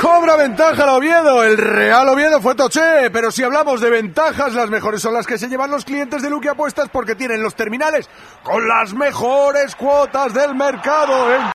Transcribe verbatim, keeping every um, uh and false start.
Cobra ventaja el Oviedo, el Real Oviedo fue toché, pero si hablamos de ventajas, las mejores son las que se llevan los clientes de Luque Apuestas porque tienen los terminales con las mejores cuotas del mercado. ¿eh?